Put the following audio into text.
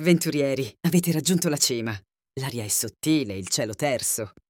Avventurieri, avete raggiunto la cima. L'aria è sottile, il cielo terso.